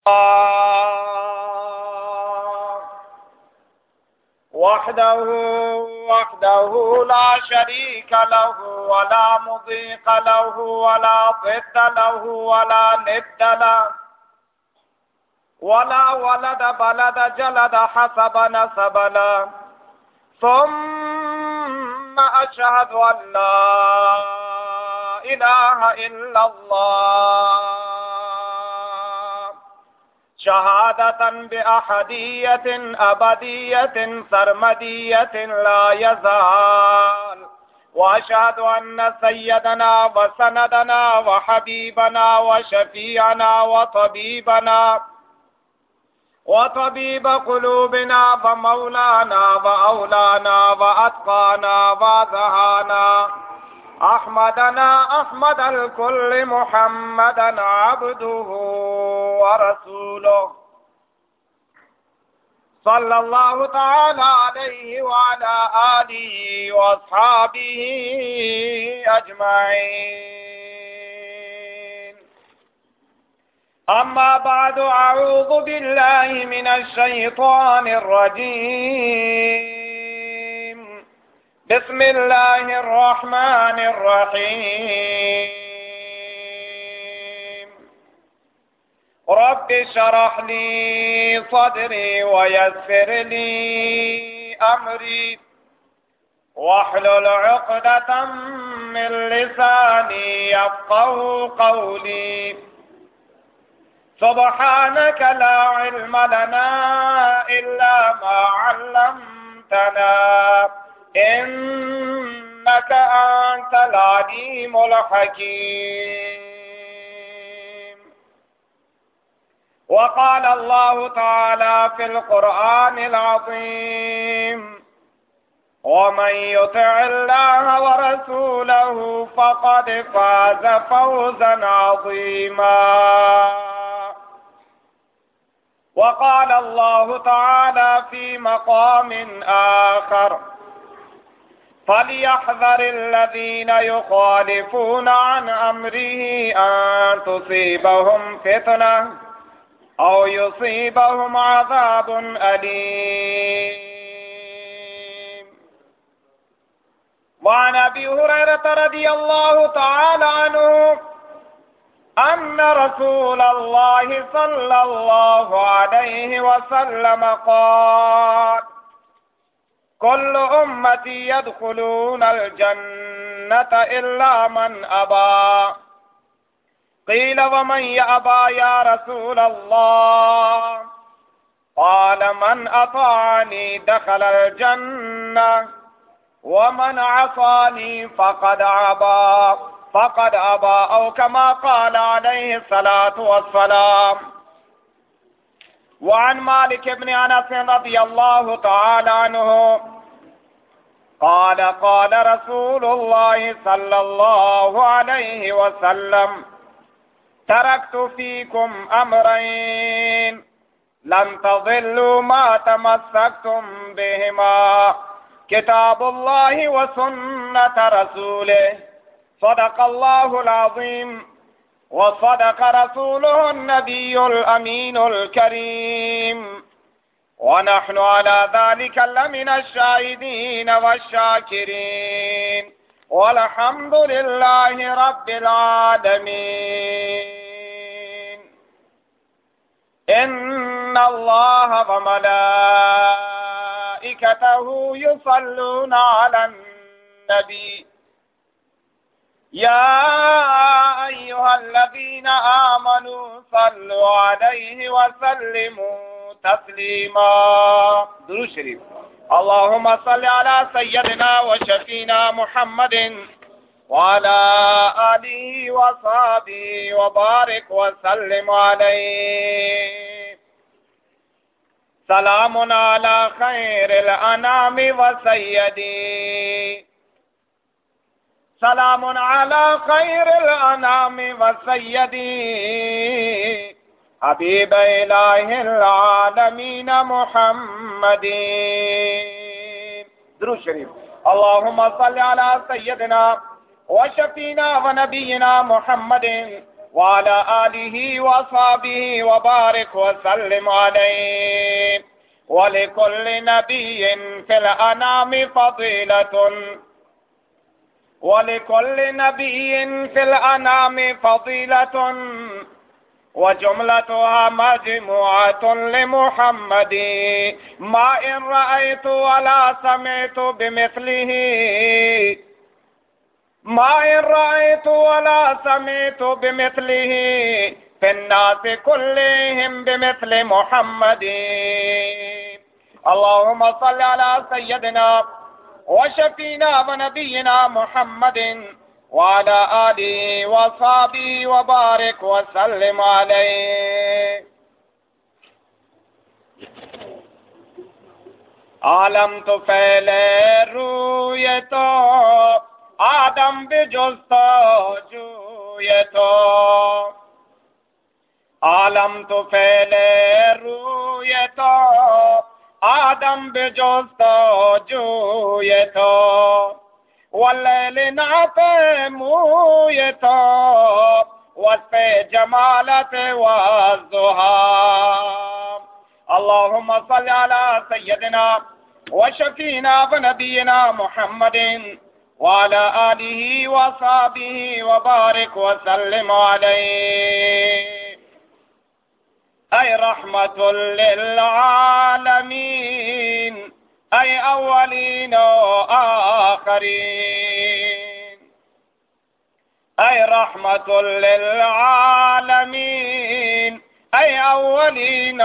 وحده لا شريك له ولا مضيق له ولا ضد له ولا ند له ولا ولد بلد جلد حسب نسب له ثم أشهد أن لا إله إلا الله شهادة بأحدية أبدية سرمدية لا يزال وأشهد أن سيدنا وسندنا وحبيبنا وشفيعنا وطبيب قلوبنا ومولانا وأولانا وأتقانا وأزهانا أحمد الكل محمدا عبده ورسوله صلى الله تعالى عليه وعلى آله وأصحابه أجمعين. أما بعد، أعوذ بالله من الشيطان الرجيم. بسم الله الرحمن الرحيم. رب اشرح لي صدري ويسر لي أمري واحلل عقدة من لساني يفقهوا قولي. سبحانك لا علم لنا إلا ما علمتنا إنك أنت العليم الحكيم. وقال الله تعالى في القرآن العظيم: ومن يطع الله ورسوله فقد فاز فوزا عظيما. وقال الله تعالى في مقام آخر: فليحذر الذين يخالفون عن أمره أن تصيبهم فتنة أو يصيبهم عذاب أليم. وعن أبي هريرة رضي الله تعالى عنه أن رسول الله صلى الله عليه وسلم قال: كل أمتي يدخلون الجنة إلا من أبى. قيل: ومن يأبى يا رسول الله؟ قال: من أطاعني دخل الجنة ومن عصاني فقد أبى أو كما قال عليه الصلاة والسلام. وعن مالك بن أنس رضي الله تعالى عنه قال: قال رسول الله صلى الله عليه وسلم: تركت فيكم أمرين لن تضلوا ما تمسكتم بهما: كتاب الله وسنة رسوله. صدق الله العظيم وصدق رسوله النبي الأمين الكريم، ونحن على ذلك لمن الشاهدين والشاكرين، والحمد لله رب العالمين. إن الله وملائكته يصلون على النبي يا أيها الذين آمنوا صلوا عليه وسلموا تسليما. درود شريف. اللهم صل على سيدنا وشفينا محمد وعلى آله وصحبه وبارك وسلم عليه. سلام على خير الأنام وسيدي، سلام على خير الأنام وسيدي حبيب إله العالمين محمد. درود شريف. اللهم صل على سيدنا وشفينا ونبينا محمد وعلى آله وصحبه وبارك وسلم عليه. ولكل نبي في الأنام فضيلة ولكل نبي في الأنام فضيلة وجملتها مجموعة لمحمد ما إن رأيت ولا سمعت بمثله ما إن رأيت ولا سمعت بمثله في الناس كلهم بمثل محمد. اللهم صل على سيدنا وشفينا ونبينا محمد وعلى آله وصحبه وبارك وسلم عليه. عالم تو پھیلے روئے تو آدم بجزتا جوئے تو عالم تو پھیلے روئے تو آدم بجزتا جوئے تو واللیل ناتے موئے تو وصف جمالت والضحا. اللهم صل على سيدنا وشفينا ونبينا محمد وعلى آله وصحبه وبارك وسلم عليه. أي رحمة للعالمين أي أولين وآخرين. أي رحمة للعالمين أي أولين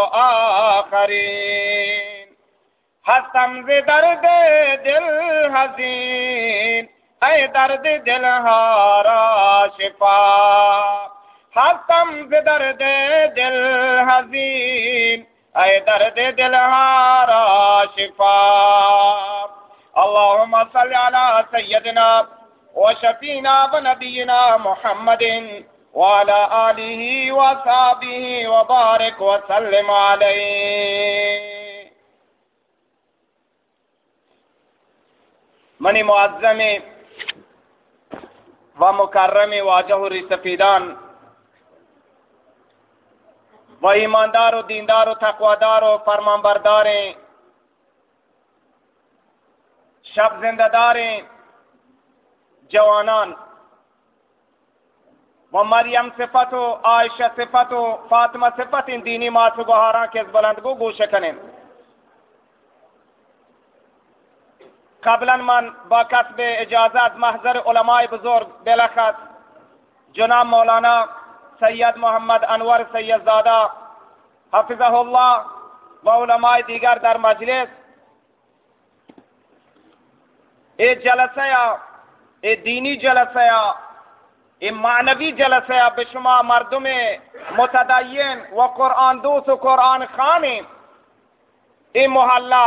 وآخرين. ہستم ز درد دل حزین اے درد دل ہارا شفا. ہستم ز درد دل حزین اے درد دل ہارا شفا. اللهم صل على سيدنا وشفينا ونبينا محمد وعلى آله وصحبه وبارك وسلم عليه. منی معظم و مکرم و جوہری سفیدان و ایماندار و دیندار و تقوادار و فرمانبرداریں شب زندہ داریں جوانان و مریم صفت و عائشہ صفت و فاطمہ صفت ان دینی مات و گوہاراں کے اس بلند کو گوش کنیں. قبلا من با کسب اجازت محضر علماء بزرگ بلخص جناب مولانا سید محمد انور سید زادہ حفظہ اللہ و علماء دیگر در مجلس اے جلسہ اے دینی جلسہ اے معنوی جلسہ بشما مردم متدین و قرآن دوست و قرآن خان اے محلہ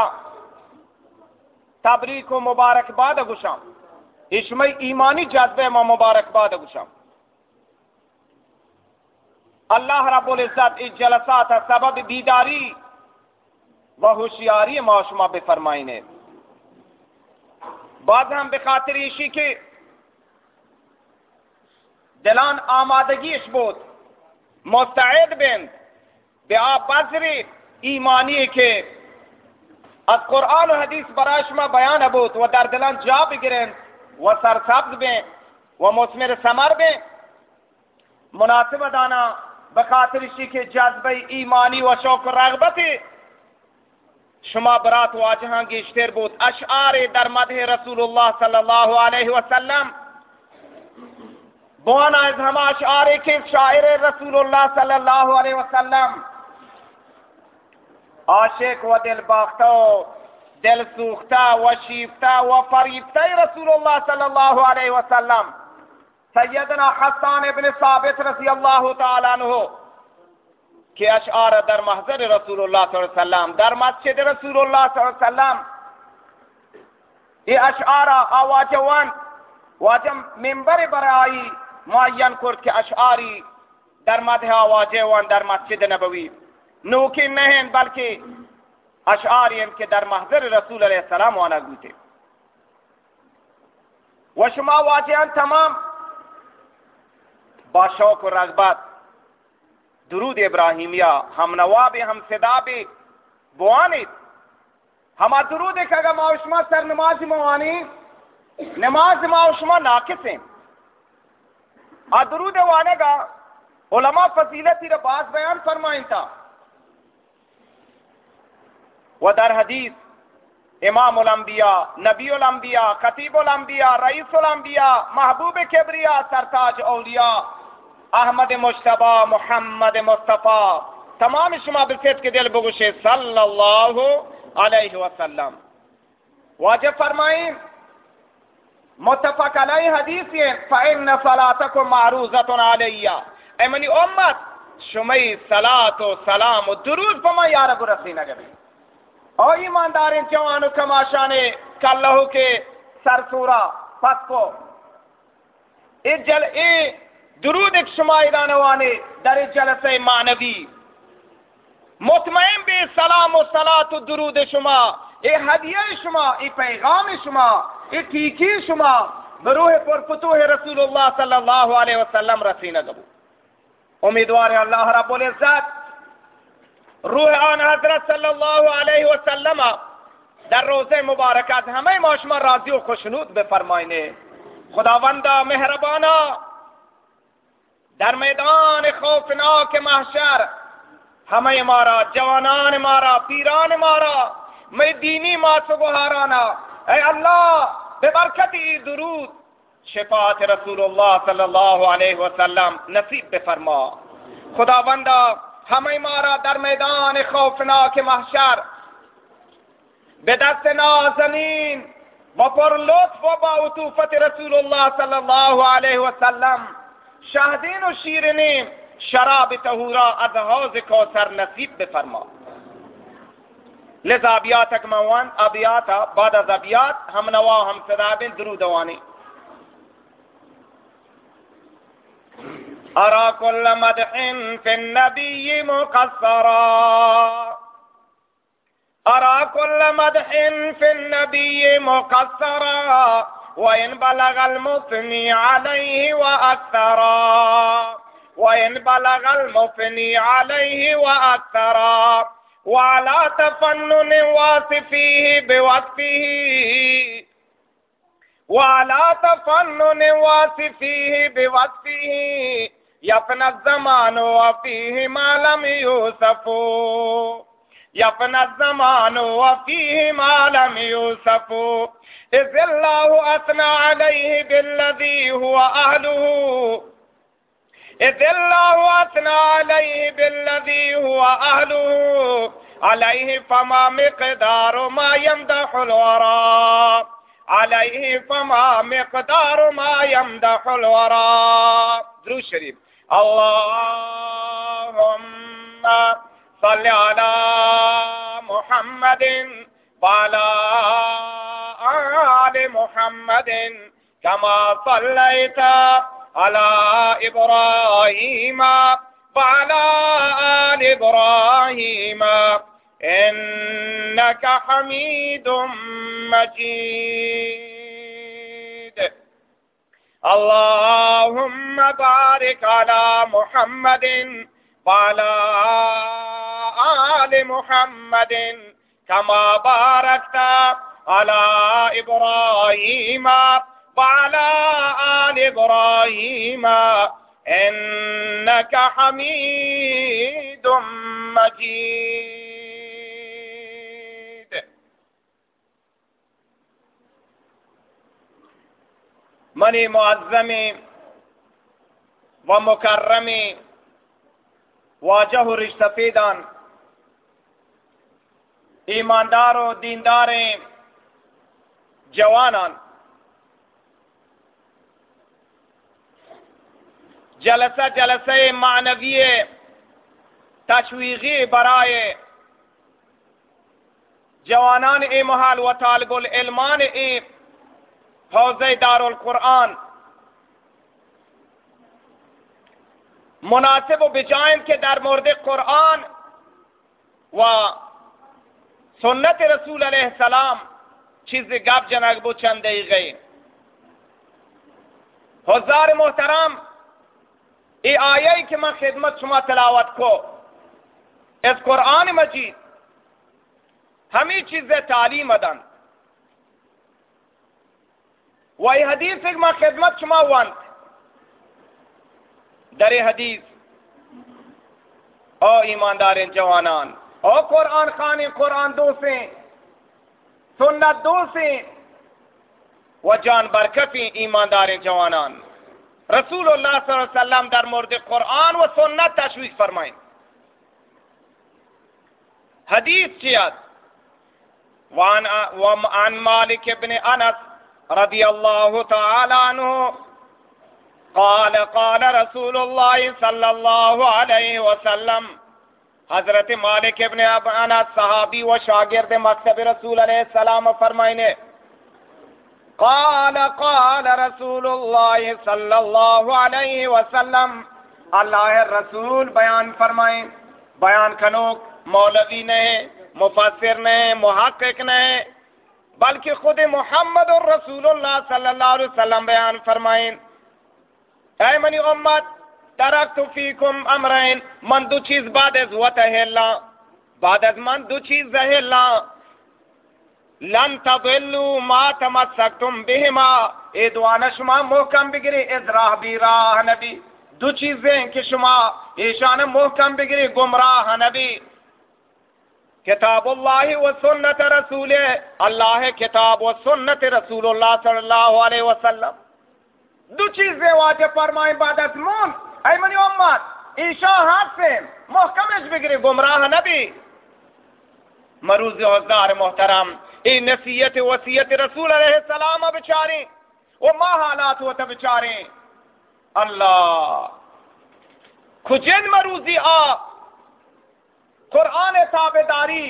تبریک و مبارکباد گوشم. اشمی ایمانی جذبے ما مبارکباد گوشم. اللہ رب العزت اس جلسات سبب بیداری و ہوشیاری ما شما بفرمائنے. بعض ہم بخاطر ایشی کے دلان آمادگیش بود مستعد بند بے آپ بذر ایمانی کے از قرآن و حدیث برای شما بیان بود و در دلان جا بگیرند و سرسبز بیں و مثمر ثمر بیں. مناسب دانا بخاطر اسی کے جذبہ ایمانی و شوق و رغبت شما برات واجہاں گیشتر بود اشعار در مدح رسول اللہ صلی اللہ علیہ وسلم. بوانا از ہم اشعار کے شاعر رسول اللہ صلی اللہ علیہ وسلم عاشق و دل باختہ دل سوختہ و شیفتہ و فریفتہ رسول اللہ صلی اللہ علیہ وسلم سیدنا حسان ابن ثابت رضی اللہ تعالیٰ عنہ کہ اشعار در محضر رسول اللہ صلی اللہ علیہ وسلم در مسجد رسول اللہ صلی اللہ علیہ وسلم یہ اشعار آواجوان واجم ممبر برائی معین کرد کہ اشعاری در مدح آواجوان در مسجد نبوی نوکی نہیں بلکہ اشعاری ان کے در محضر رسول علیہ السلام وانا گوتے. و شما واجہان تمام با شوق و رغبت درود ابراہیمیہ ہم نواب ہم صداب بوانید ہما درود ایک اگر ما و شما سر نماز موانی نماز ما و شما ناقص ہیں درود وانے گا علماء فضیلتی را باز بیان فرمائیں تھا و در حدیث امام الانبیاء نبی الانبیاء خطیب الانبیاء رئیس الانبیاء محبوب کبریا سرتاج اولیاء احمد مجتبی محمد مصطفیٰ تمام شما بسیت کے دل بگوشے صلی اللہ علیہ وسلم واجب فرمائیں متفق علیہ حدیث یہ فَإِنَّ صَلَاتَكُمْ مَعْرُوضَةٌ عَلَيَّ اے منی امت شمی صلاة و سلام و درود پما یا رب رسینہ گبی او ایماندارین جوانو کماشانے کاللہو کے سرسورہ پس کو اے درود ایک شما ایرانوانے در جلسہ معنوی مطمئن بے سلام و صلاة و درود شما اے ہدیہ شما اے پیغام شما اے ٹھیکی شما بروح پر فتوح رسول اللہ صلی اللہ علیہ وسلم رسینہ گبو امیدوار ہے اللہ رب العزت روح آن حضرت صلی اللہ علیہ وسلم در روز مبارکات ہمیں معاشمہ راضی و خوشنود بفرمائنے خداوندہ مہربانہ در میدان خوفناک محشر ہمیں مارا جوانان مارا پیران مارا میں دینی مات گہارانا اے اللہ ببرکتی درود شفاعت رسول اللہ صلی اللہ علیہ وسلم نصیب بفرما خداوندہ ہمیں مارا در میدان خوفناک محشر بدست نازنین و پر لطف و با عطوفت رسول اللہ صلی اللہ علیہ وسلم شاہدین و شیرنین شراب طہورا از حوض کوثر نصیب بفرما لذا ابیات اکموان ابیات بعد از ابیات ہم نوا ہم صدابین درودوانی ارى كل مدح في النبي مقصرا ارى كل مدح في النبي مقصرا وإن بلغ المثني عليه وأكثرا وإن بلغ المثني عليه وأكثرا وعلى تفنن واصفيه بوصفه وعلى تفنن واصفيه بوصفه يفنى الزمان وفيه ما لم يوصف يفنى الزمان وفيه ما لم يوصف إذ الله أثنى عليه بالذي هو أهله إذ الله أثنى عليه بالذي هو أهله عليه فما مقدار ما يمدح الورى عليه فما مقدار ما يمدح الورى درود شریف اللهم صل على محمد وعلى آل محمد كما صليت على إبراهيم وعلى آل إبراهيم إنك حميد مجيد اللهم بارك على محمد وعلى آل محمد كما باركت على إبراهيم وعلى آل إبراهيم إنك حميد مجيد منی معظم و مکرم واجہ رشتہ پیدان ایماندار و دیندار جوانان جلسہ معنوی تشویقی برائے جوانان محال و طالب العلمان حوض دار القرآن مناسب و بجائن کے در مورد قرآن و سنت رسول علیہ السلام چیز گپ جنگ بو چند دقیقے حضار محترم ای آیه که من خدمت شما تلاوت کو از قرآن مجید ہمیں چیزیں تعلیم ادن و ای حدیث ایک من خدمت شما وانت در حدیث او ایماندار جوانان او قرآن خانی قرآن دو سے سنت دو سے و جان برکتی ایماندار جوانان رسول اللہ صلی اللہ علیہ وسلم در مورد قرآن و سنت تشویق فرمائیں حدیث چیت وعن مالک ابن انس رضی اللہ تعالی عنہ قال قال رسول اللہ صلی اللہ علیہ وسلم حضرت مالک ابن انس صحابی و شاگرد مکتب رسول علیہ السلام فرمائنے قال قال رسول اللہ صلی اللہ علیہ وسلم اللہ رسول بیان فرمائیں بیان کنوک مولوی نہیں مفسر نہیں محقق نہیں بلکہ خود محمد الرسول اللہ صلی اللہ علیہ وسلم بیان فرمائیں اے منی امت ترکت فیکم امرین من دو چیز بعد از وتہلا بعد از من دو چیز زہلا لن تضلوا ما تمسکتم بہما اے دعانا شما محکم بگری از راہ بھی راہ نبی دو چیزیں کہ شما ایشان محکم بگری گمراہ نبی کتاب اللہ و سنت رسول اللہ کتاب و سنت رسول اللہ صلی اللہ علیہ وسلم دو چیزیں واجب فرمائیں بعد از من اے منی امت ایشا ہاتھ سے محکمش بگری گمراہ نبی مروز حضار محترم ای نصیحت وصیت رسول علیہ السلام بچاریں وہ ما حالات ہوتا بچاریں اللہ کھجن مروزی قرآن تابداری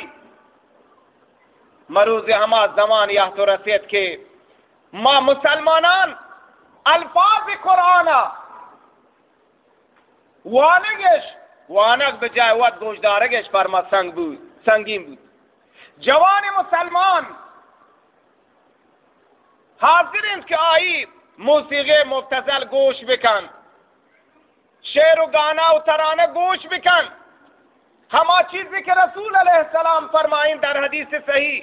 مروز ہما زمان یا تو رسیت کے ما مسلمانان الفاظ قرآن وانگ بجائے وقت گوشدارگش فرما سنگین بود جوان مسلمان حاضر ہیں کہ آئی موسیقی مبتذل گوش بکن شعر و گانا و ترانہ گوش بکن ہما چیزی کہ رسول علیہ السلام فرمائیں در حدیث صحیح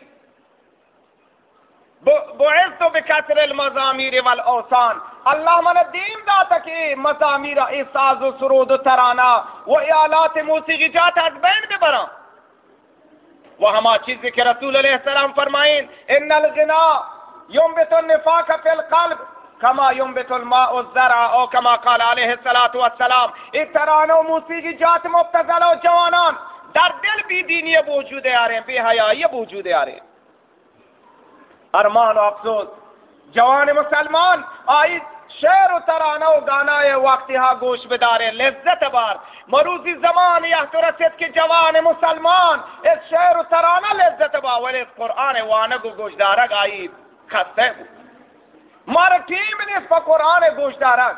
بعثت بکثر المزامیر والاوثان اللہ من دین داتا کہ مزامیر احساس و سرود و ترانہ و آلات موسیقی جات از بین ببرا وہ ہما چیزی کہ رسول علیہ السلام فرمائیں ان الغنا ينبت النفاق في القلب كما ينبت الماء الزرع او كما قال عليه الصلاة والسلام ترانہ و موسیقی جات مبتذل و جوانان در دل بھی دینی وجود آ رہے ہیں بے حیائی وجود آ رہے ہیں ارمان و افسوس جوان مسلمان آئی شعر و ترانہ و گانا وقتی ہاں گوش بدارے لذت بار مروزی زمان یا تو رسید کہ جوان مسلمان اس شعر و ترانہ لذت بار ولی اس قرآن وانگ و گوش دارگ آئی خستے مارا ٹیم نیس پا قرآن گوش دارگ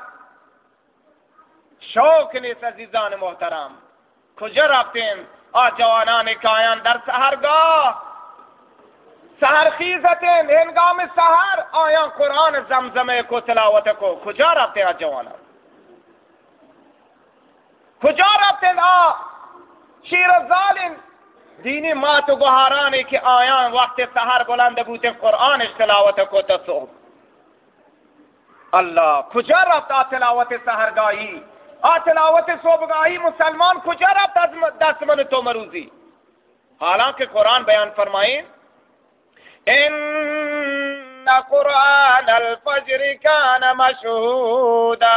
شوق نیس عزیزان محترم کجا رفتے ہیں جوانان کائن در سہرگاہ سحر خیزتیں ہنگام سحر آیا قرآن زمزمے کو تلاوت کو کجا رفتے ہیں جوانا کجا رفتے ہیں شیر ظالم دینی مات و گہارانے کے آیا وقت سحر بلند بوتے قرآن تلاوت کو تصوب اللہ کجا رفتا تلاوت سحرگاہی تلاوت صوبگاہی مسلمان کجا رفتا دس من تو مروزی حالانکہ قرآن بیان فرمائیں ان قرآن الفجر کان مشہودا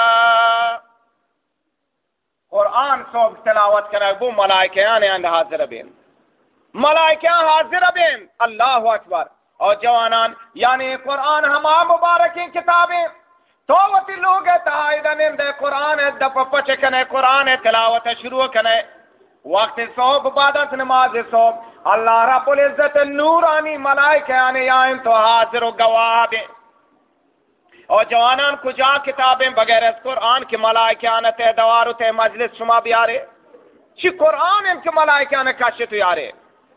قرآن صوب تلاوت کرنے وہ ملائکہ آنے اند حاضر بین ملائکہ حاضر بین اللہ اکبر اور جوانان یعنی قرآن ہما مبارکی کتابیں توتی لوگ تائیدن اندے قرآن دپ پچ کنے قرآن تلاوت شروع کنے وقت صوب بعد نماز صوب اللہ رب العزت نورانی ملائکہ آنے یائن تو حاضر و گواہ دیں اور جوانان کجا کتابیں بغیر اس قرآن کے ملائکہ آنے تے دوارو تے مجلس شما بھی آرے چی قرآن ان کے ملائکہ آنے کاشی تو یارے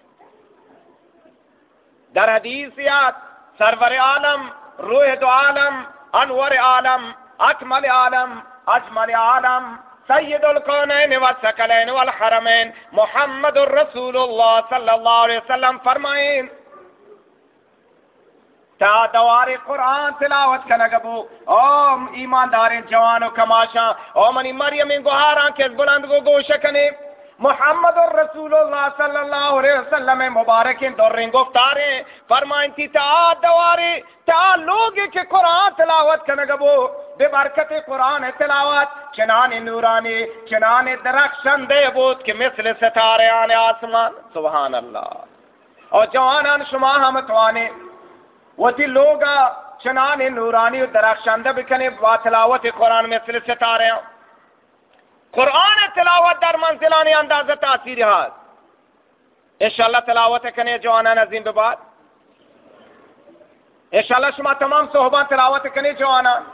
در حدیثیات سرور عالم روح دو عالم انور عالم اکمل عالم اجمل عالم سید الکونین والثقلین والحرمین محمد الرسول اللہ صلی اللہ علیہ وسلم فرمائیں تا دوار قرآن تلاوت کنگبو او ایماندار جوان و کماشا او منی مریم گوھاراں کے بلند کو گوشکنے محمد الرسول اللہ صلی اللہ علیہ وسلم مبارک دوریں گفتاریں فرمائیں تھی تا دوارے تا لوگے کے قرآن تلاوت کنگبو بے برکت قرآن تلاوت چنان نورانی چنان درخشندے بود کہ مثل ستارے آنے آسمان سبحان اللہ اور جوانان شما ہم توانے وہ تھی لوگا چنان نورانی و درخشندہ بکنے با تلاوت قرآن مثل ستارے آنے قرآن تلاوت در منزلانی انداز تاثیر ہے انشاءاللہ تلاوت کنے جوانان عظیم بباد انشاءاللہ شما تمام صحبان تلاوت کنے جوانان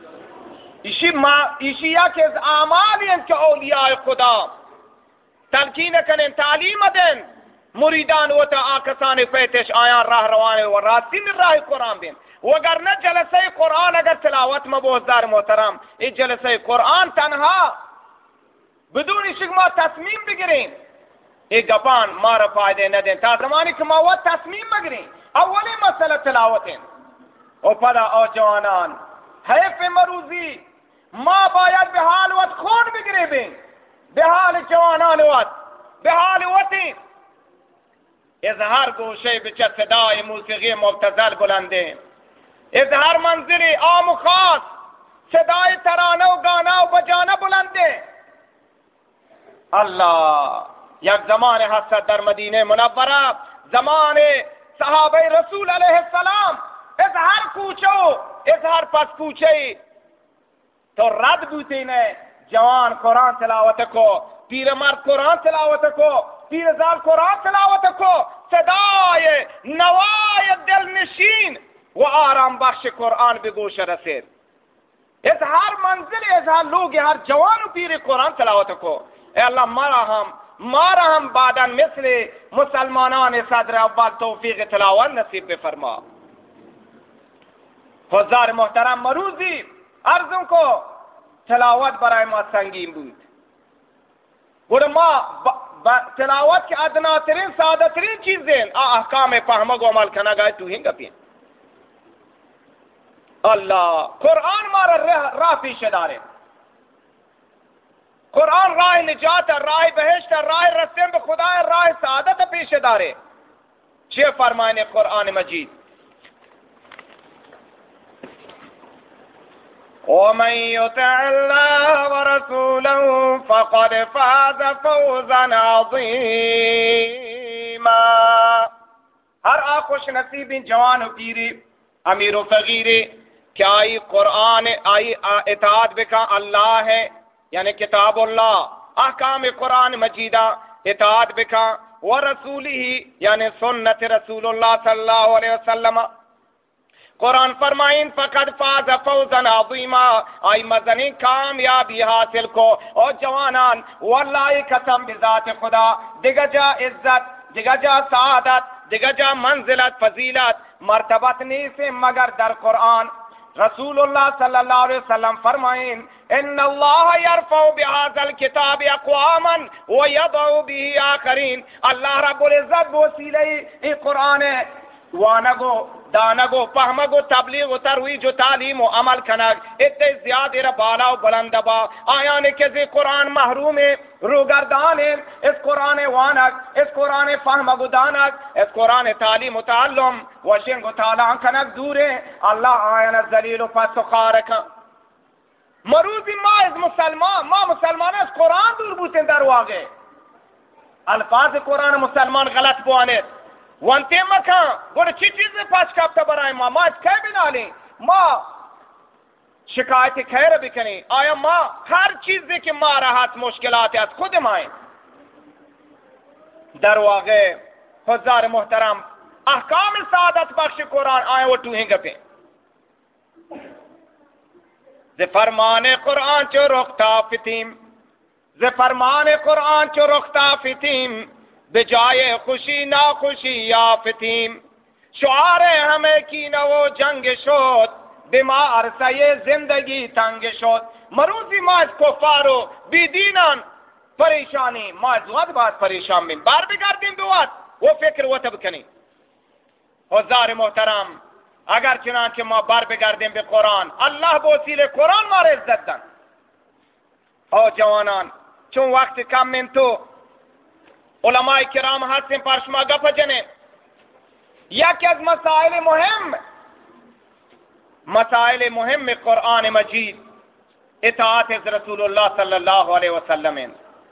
ایشیا کے اعمال ان کے اولیاء خدا تلقین کنن تعلیم دیں مریدان ہوتا آکسان پیتش آیان راہ روانے و راستین راہ قرآن بین وگر نہ جلسہ قرآن اگر تلاوت مبوزدار محترم اس جلسہ قرآن تنہا بدون شکما تصمیم بگریں ایک گپان مارا فائدے نہ دیں تا زمانی کما وہ تصمیم بگریں اولی مسئلہ تلاوتیں او پدا او جوانان حیف مروزی ما باید بحال وقت خون بگرے بیں بحال جوانان وقت بحال وقتی اظہار گوشے بچہ صدای موسیقی مبتزل بلندیں اظہار منظری عام و خاص صدای ترانہ و گانا و بجانا بلندیں اللہ یک زمان حسد در مدینہ منورہ زمان صحابہ رسول علیہ السلام اظہار کوچو اظہار پس کوچے تو رد بوتے نے جوان قرآن تلاوت کو پیر مرد قرآن تلاوت کو پیر زال قرآن تلاوت کو صدای نوای دل نشین و آرام بخش قرآن بگوش رسید اظہار منزل اظہار لوگ ہر جوان و پیر قرآن تلاوت کو اے اللہ مارا ہم بعداً مثل مسلمانان صدر اول توفیق تلاوت نصیب بفرما حضار محترم مروزی عرضوں کو تلاوت برای ما سنگین بود گوڑا ما تلاوت کے ادنا ترین سادہ ترین چیزیں احکام فہمگ و عمل کنا گئے تو ہنگا پین اللہ قرآن مارا راہ پیش دارے قرآن راہ نجات راہ بہشت راہ رسیم بخدا راہ سعادت پیش دارے چھ فرمائنے قرآن مجید وَمَن يُطِعِ اللَّهَ وَرَسُولَهُ فَقَدْ فَازَ فَوْزًا عَظِيمًا ہر خوش نصیب جوان و پیری امیر و فقیری کہ آئی قرآن آئی اطاعت بکا اللہ ہے یعنی کتاب اللہ احکام قرآن مجیدہ اطاعت بکا ورسولی یعنی سنت رسول اللہ صلی اللہ علیہ وسلم قرآن فرمائیں فقد فاز فوزا عظیما آئی مزنی کامیابی حاصل کو اور جوانان واللہ قسم بذات خدا دیگا جا عزت دیگا جا سعادت دیگا جا منزلت فضیلت مرتبت نہیں سے مگر در قرآن رسول اللہ صلی اللہ علیہ وسلم فرمائیں ان اللہ یرفع بهذا الكتاب اقواما ويضع به آخرین اللہ رب العزت وسیلہ قرآن وانگو دانگو فہمگو تبلیغ و ترویج و تعلیم و عمل کنگ اتنے زیادہ بالا و بلند با آیان کسی قرآن محروم روگردان اس قرآن وانگ اس قرآن فہمگو دانگ اس قرآن تعلیم و تعلم وشنگ و تعلیم کنگ دور اللہ آیان الزلیل و پس و خارکا مروزی ما از مسلمان اس قرآن دور بوتن در واقع الفاظ قرآن مسلمان غلط بوانید وانتے مکان گوڑا چی چیزیں پاس کابتا برائیں ما اس کہہ بنا لیں ما شکایت خیر بکنیں آیا ما ہر چیز دے کہ ما راحت مشکلات ہے خود مائیں در واقع حضار محترم احکام سعادت بخش قرآن آئیں وہ ٹوہیں گپیں ز فرمان قرآن چو رختا فتیم ز فرمان قرآن چو رختا فتیم بجائے خوشی ناخوشی یافتیم شعار ہمیں کی نو جنگ شد بما عرصه زندگی تنگ شد. مروزی ما از کفار و بیدینان پریشانی، ما از وقت باید پریشان بین، بار بگردیم به وقت و فکر و بکنیم. حضار محترم، اگر چنانچه ما بار بگردیم به قرآن، الله به وسیله قرآن ما را عزت دن. او جوانان، چون وقت کم من تو علماء کرام هستیم پر شما گپ جنیم. یکی از مسائل مهم قرآن مجید اطاعت از رسول الله صلی الله علیه وسلم.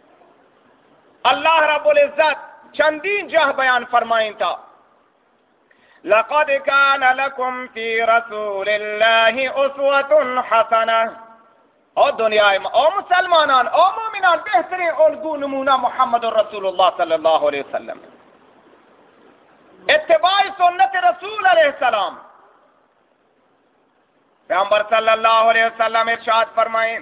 اللہ رب العزت چندین جہ بیان فرمائیں تا لقد كان لكم في رسول الله اسوة حسنة. او دنیا او مسلمانان او مومنان بہترین الگو نمونہ محمد رسول اللہ صلی اللہ علیہ وسلم. اتباع سنت رسول علیہ السلام. پیغمبر صلی اللہ علیہ وسلم ارشاد فرمائیں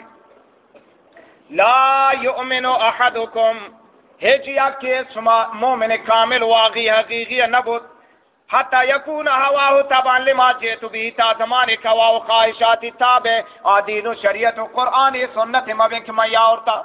لا یؤمن احدکم، ہیچیا کہ شما مومن کامل واقعی حقیقی نبود حتی یکون ہواہ تبعا لما جئت به، تا زمان کوا و خواہشات تابع آدین و شریعت و قرآن سنت مبین میا اورتا.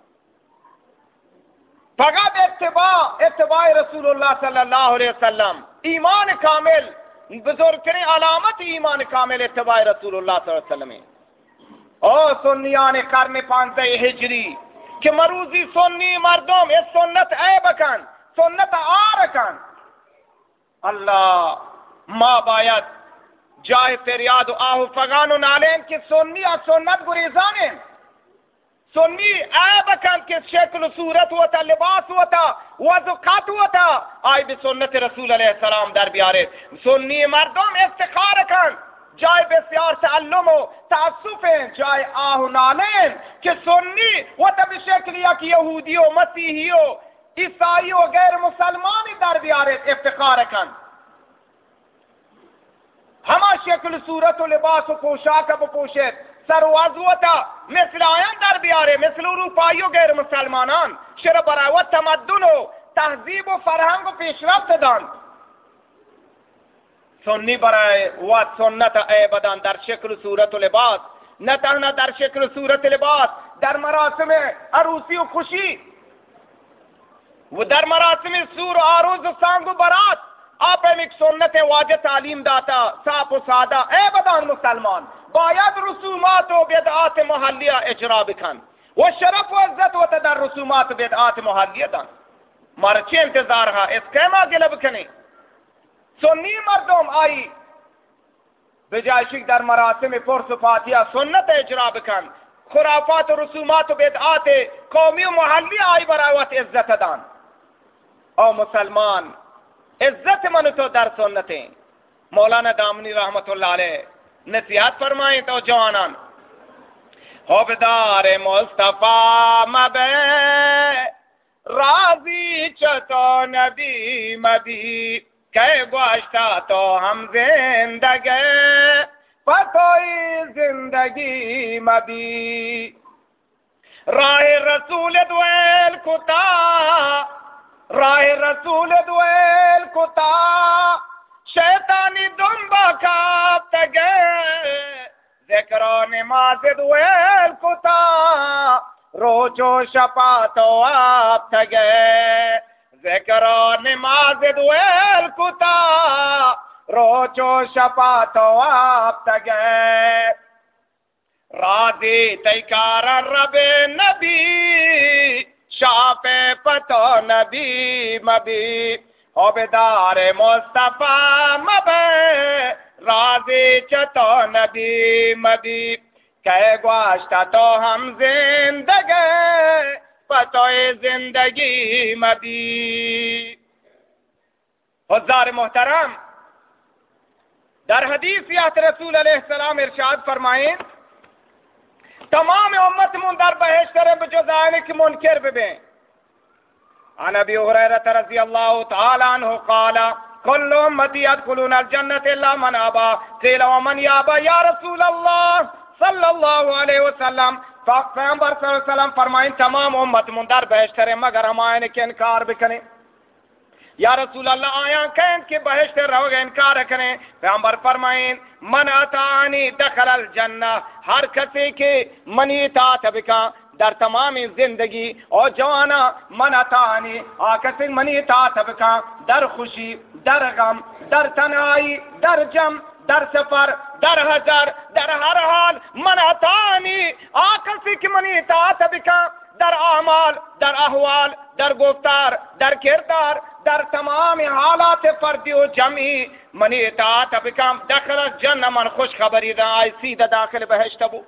فقط اتباع رسول اللہ صلی اللہ علیہ وسلم ایمان کامل، بزرگترین علامت ایمان کامل اتباع رسول اللہ صلی اللہ علیہ وسلم. او سنیان قرن 15 ہجری کہ مروزی سنی مردم اس سنت اے بکن سنت آرکن. اللہ ما باید جائے فریاد و آہو فغان و نالین کہ سنی اور سنت گریزانیں. سنی اے بکن کہ شکل صورت ہوتا، لباس ہوتا، وضوقات ہوتا آئی بھی سنت رسول علیہ السلام در بیارے. سنی مردم افتخار کن جائے بسیار تعلم و تعصف ہیں، جائے آہو نالین کہ سنی ہوتا بشکلیا کی یہودی و مسیحی و عیسائی و غیر مسلمانی در بیارے افتخار کن. ہما شکل صورت و لباس و پوشاک اب پوشت سروازوتا مثل آیان در بیارے، مثل اروپایی و غیر مسلمانان شر براوت تمدن و تہذیب و فرہنگ و پیشرفت دان. سنی برائے وات سنت اے بدن در شکل صورت و لباس، نہ تہنا در شکل صورت لباس، در مراسم عروسی و خوشی و در مراسم سور و آروز و سانگ و برات آپ ایک سنت واجہ تعلیم داتا صاف و سادہ. اے بدان مسلمان باید رسومات و بدعات محلیہ اجرا بکن و شرف و عزت و تدر رسومات و بدعات محلیہ دان. مارا چی انتظار ہے اس کیما گلب کنی. سنی مردم آئی بجائے شک در مراسم پرس و فاتحہ سنت اجرا بکن، خرافات و رسومات و بدعات قومی و محلی آئی براوت عزت دان. او مسلمان عزت من تو در سنتیں. مولانا دامنی رحمت اللہ علیہ نصیحت فرمائیں تو جوانان حبدار مصطفیٰ مبے راضی چتو نبی مبی کہ گوشتا تو ہم زندگی پتوئی زندگی مبی راہ رسول دویل کتا راہ رسول دویل کتا شیطانی دنبا کابت گئے ذکر و نماز دویل کتا روچو شپاتو آبت گئے ذکر و نماز دویل کتا روچو شپاتو آبت گئے راضی تیکار رب نبی شاپ پتو نبی مبی عبدار مصطفیٰ مبی راضی چتو نبی مبی کہ گواشتا تو ہم زندگی پتوی زندگی مبی. حضار محترم در حدیث یات رسول علیہ السلام ارشاد فرمائیں تمام امت من در بہشت رہے بجوز آنے کی منکر ببین. عن ابی حریرہ رضی اللہ تعالی عنہ قال کل امتی ادخلون الجنت الا من ابا قیل ومن یابا یا رسول اللہ صلی اللہ علیہ وسلم. پیغمبر صلی اللہ علیہ وسلم فرمائیں تمام امت من در بہشت رہے مگر ہم آنے کے انکار بکنے. یا رسول اللہ آیا کہیں کہ بہشت رہو گے انکار کریں. پیغمبر فرمائیں من اطاعنی دخل الجنہ، ہر کسی کے منی اطاعت بکا در تمام زندگی اور جوانا من اطاعنی آکسی منی اطاعت بکا در خوشی در غم در تنہائی در جم در سفر در حضر در ہر حال من اطاعنی آکسی کی منی اطاعت بکا در اعمال در احوال در گفتار در کردار در تمام حالات فردی و جمعی منی اطاعت بکم دخل الجنہ من خوش خبری دا آئی سیدہ داخل بہشت بو.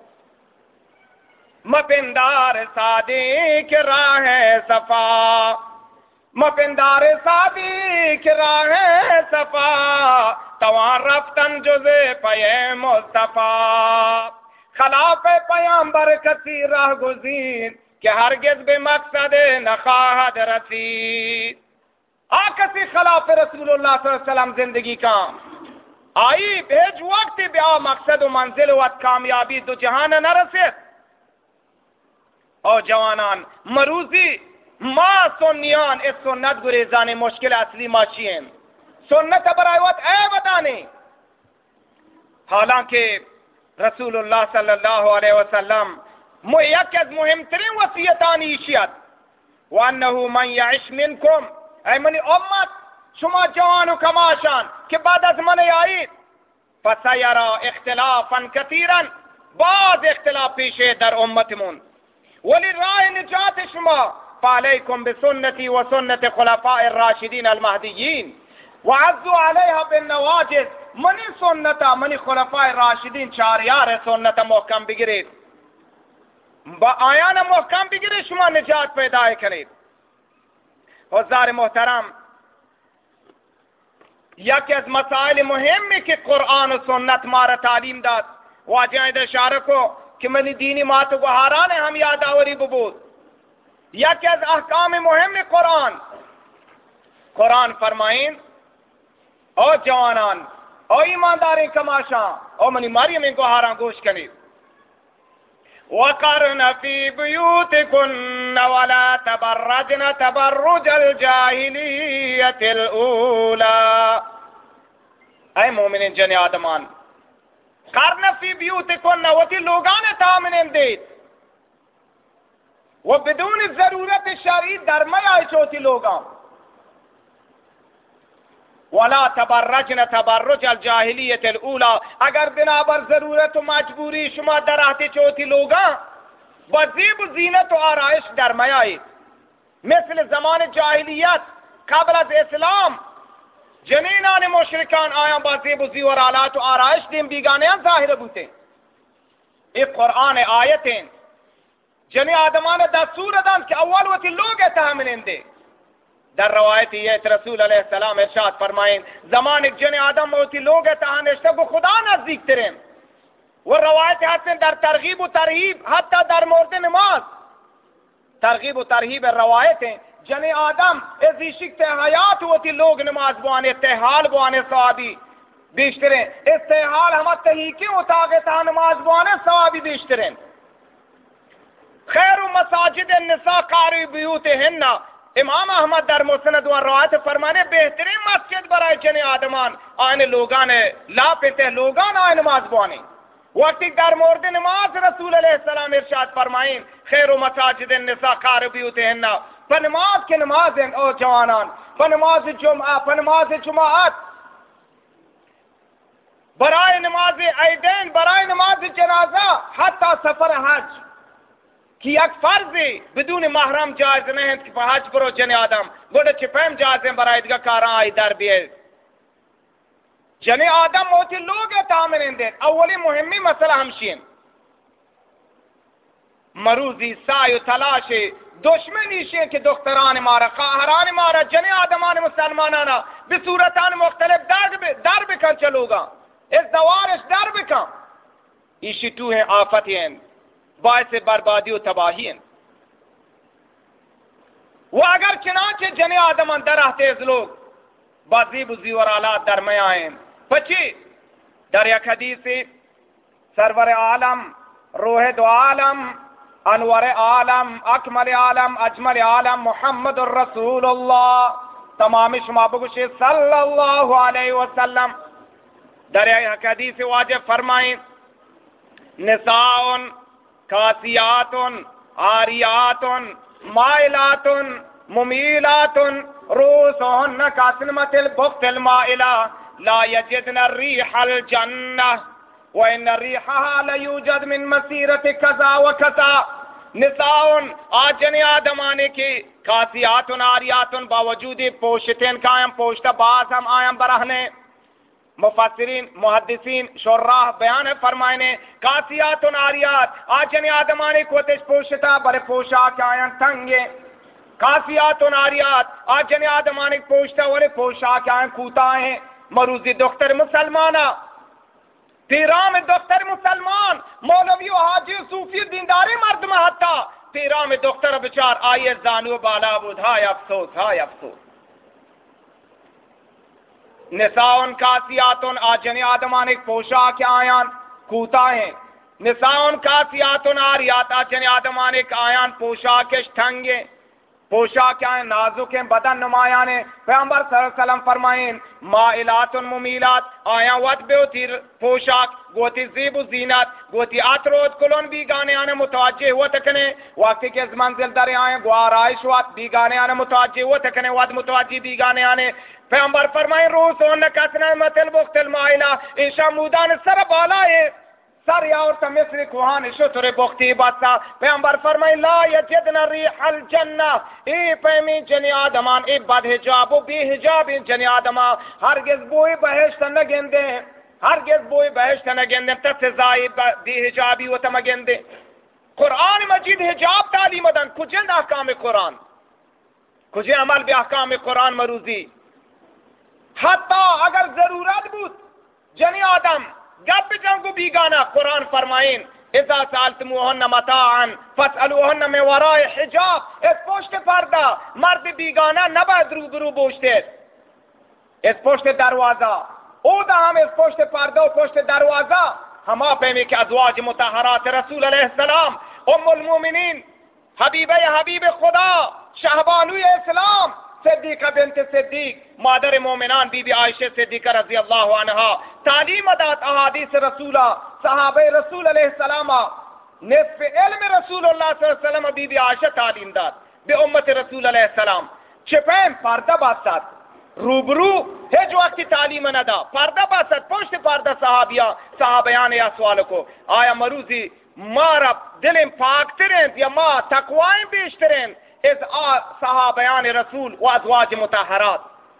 مپندار صادق راہ صفا، مپندار صادق راہ صفا، توان رفتن جزے پے مصطفیٰ، خلاف پیامبر کسی راہ گزین کہ ہرگز بے مقصد نخواہد رسید. آکسی خلاف رسول اللہ صلی اللہ علیہ وسلم زندگی کا آئی بھیج وقت بیا مقصد و منزل و کامیابی دو جہان نہ رسید. او جوانان مروزی ما سنیان اس سنت گریزان مشکل اصلی ماشی ہیں. سنت برائے وقت اے بدانے، حالانکہ رسول اللہ صلی اللہ علیہ وسلم یک از مهمترین وصیتانی ایشیت وانه من یعش منکم، ای منی امت شما جوان و کماشان کہ بعد از من آئید فسیرا اختلافا کثیرا، بعض اختلاف پیشے در امتمون، ولی راہ نجات شما فعلیکم بسنتی و سنت خلفاء الراشدین المہدیین وعزو علیہا بالنواجز، منی سنتا منی خلفاء الراشدین چاریار سنتا محکم بگرید، با آیان محکم بگیرے شما نجات پیدا کرید. حضار محترم، یکی از مسائل مهمی که قرآن و سنت مارا تعلیم داد واجہ اشارہ کو کہ منی دینی مات و گہاران ہم یاد آوری ببود. یکی از احکام مهم قرآن فرمائیں او جوانان او ایمانداریں کماشاں او منی مریم گہاران گوش کنید. وَقَرْنَ فِي بُيُوتِكُنَّ وَلَا تَبَرَّجْنَ تَبَرُّجَ الْجَاهِلِيَّةِ الْأُولَى. اے مومنین جن آدمان، قَرْنَ فِي بُيُوتِكُنَّ وَتِ لوگان تامنین دید وہ بدون ضرورت شرعی درمی آئی چوتی لوگان. وَلَا تَبَرَّجْنَ تَبَرُّجَ الْجَاهِلِيَّةِ الْأُولَى، اگر بنابر ضرورت و مجبوری شما درہتی چوتی لوگاں بزیب و زینت و آرائش درمی آئی، مثل زمان جاہلیت قبل از اسلام جنینان مشرکان آیاں بزیب و زیور آلات و آرائش دیم بیگانیاں ظاہر بوتے. ایک قرآن آیتیں جنی آدمان دستور دان کہ اول وقت لوگ اتحامنین دے. در روایت یہ رسول علیہ السلام ارشاد فرمائیں زمان ایک جن آدم ہوتی لوگ اتحانشتے کو خدا نزدیک ترین. وہ روایت حسن در ترغیب و ترہیب حتی در مورد نماز ترغیب و ترہیب روایتیں جن آدم ازی شکت حیات ہوتی لوگ نماز بوانے تحال بوانے ثوابی بیشترین استحال ہمیں تحیکی اتاقتا نماز بوانے ثوابی بیشترین. خیر مساجد النساء قاری بیوتہن، امام احمد در مسند و روایت فرمانے بہترین مسجد برائے جن آدمان آئین لوگان لا پیتے لوگان آئین نماز بوانے. وقتی در مورد نماز رسول علیہ السلام ارشاد فرمائیں خیر و مساجد النساء قاربیوتہن، فنماز کے نماز ہیں او جوانان، فنماز جمعہ فنماز جمعات، برائے نماز عیدین، برائے نماز جنازہ، حتی سفر حج کہ یک فرض بدون محرم جائز نہیں ہے کہ حج برو جن آدم گوڑے چپیم جائز ہیں برای دیگا کاراں آئی در بیئے. جن آدم موتی لوگ تامنین دیں. اولی مهمی مسئلہ ہمشین مروزی سعی و تلاش دشمنی شین کہ دختران مارا خواہران مارا جن آدمان مسلمانانا بصورتان مختلف در بکن چلوگا اس دوارش در بکن. ایشی تو ہیں آفتی ہیں باعث بربادی و تباہی ہیں. وہ اگر چنانچہ جن آدمان در احتیز لوگ بازیب و زیورالات در میں آئیں پچی در یک حدیث سرور عالم روح دو عالم انور عالم اکمل عالم اجمل عالم محمد الرسول اللہ تمام شما بگوشید صلی اللہ علیہ وسلم در ایک حدیث واجب فرمائیں نساء کاسیات عاریات مائلات ممیلات رؤوسهن كأسنمة البخت المائلة لا يجدن الريح الجنة وإن ريحها ليوجد من مسيرة كذا وكذا. نساء آجن آدمانے کی کاسیات عاریات باوجود پوشتین قائم پوشتا بعض ہم آئیں برہنے مفسرین محدثین شراح بیان فرمائنے کاسیات عاریات آجن آدمانے کو تش پوشتا بڑے پوشاک آئیں تنگے کاسیات عاریات آجن آدمانے پوشتا والے پوشاک آئیں کوتا ہیں مروزی دختر مسلمانہ پیرام دختر مسلمان مولوی و حاجی صوفی دینداری مرد محتا پیرام دختر بچار آئیے زانو بالا بود ہائے افسوس ہائے افسوس. نساء کاسیات آجن آدمان ایک پوشاک آیان کوتا ہیں نساء کاسیات عاریات آجن آدمان ایک آیان پوشاکش ٹھنگے پوشاک آئیں نازک ہیں بدن نمایاں ہیں. پیغمبر صلی اللہ علیہ وسلم فرمائیں مائلات ممیلات آیاں وط بیوتی پوشاک گوتی زیب و زینت گوتی آتروت کلون بھی گانے آنے متوجہ ہوا تکنے وقتی کے از منزل در آئیں گوارائش وقت بھی گانے آنے متوجہ ہوا تکنے وقت متوجہ بھی گانے آنے. پیغمبر فرمائیں روس ہونے کسنے متل بخت المائلہ انشاء مودان سر بالا ہے سر یا اور تمثل کوہان شتر بختی باسا. پیغمبر فرمائیں لا یجدن ریح الجنہ ای پیمی جنی آدمان ای بد حجاب و بی حجاب جنی آدمان ہرگز بوئی بہشت نگندے ہرگز بوئی بہشت نگندے تسزائی بی حجابی و تمگندے. قرآن مجید حجاب تعلیم دن کجند احکام قرآن کجے عمل بی احکام قرآن مروزی حتی اگر ضرورت بود جنی آدم گپ جنگو بیگانا قرآن فرمائیں اذا سالتموهن متاعا فاسألوهن من وراء حجاب اس پشت پردہ مرد بیگانا نباید روبرو بوشتے اس پشت دروازہ او دا ہم اس پشت پردہ و پشت دروازہ ہما پیمی کہ ازواج مطہرات رسول علیہ السلام ام المومنین حبیب خدا شہبانوی اسلام صدیقہ بنت صدیق مادر مومنان بی بی عائشہ صدیقہ رضی اللہ عنہا تعلیم دات احادیث رسولہ صحابہ رسول علیہ السلام نصف علم رسول اللہ صلی اللہ علیہ وسلم بی بی عائشہ تعلیم دات بے امت رسول علیہ السلام چھپین پردہ باسات روبرو ہے جو وقتی تعلیم ندا پردہ باسات پشت پردہ صحابیان یا سوال کو آیا مروزی مارا دلیں پاک ترین یا ما تقوائیں بیشترین از صحابیان رسول و ازواج مطہرات.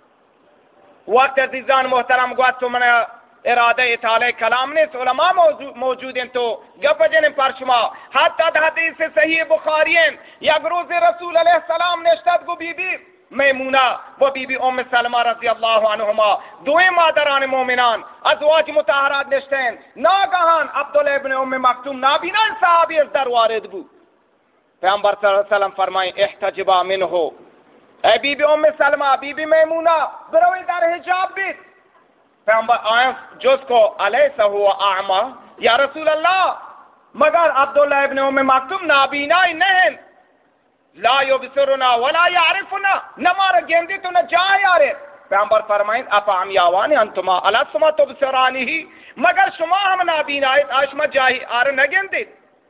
وقت عزیزان محترم گوات تو من ارادہ اطالع کلام نے علماء موجود ہیں تو گپ جن پر شما حتی حدیث صحیح بخاری ہیں یک روز رسول علیہ السلام نشتت کو بی بی میمونہ و بی بی ام سلمہ رضی اللہ عنہما دوئے مادران مومنان ازواج مطہرات نشتیں ناگہان عبداللہ ابن ام مکتوم نابینا صحابی از در وارد بود. پیغمبر صلی اللہ علیہ وسلم فرمائیں احتجبا منہ اے بی بی ام سلمہ بی بی میمونہ بروی در حجاب بیت. پیغمبر آئیں جس کو علیہ ہوا اعما یا رسول اللہ مگر عبداللہ ابن ام مکتوم نابینا نہیں لا یبصرنا ولا یعرفنا نمارا گندی تو نہ جائے یارے. پیغمبر فرمائیں اپا عمیاوان انتما الاسما تبصرانی ہی مگر شما ہم نابینا آشما جاہی آر نگندی.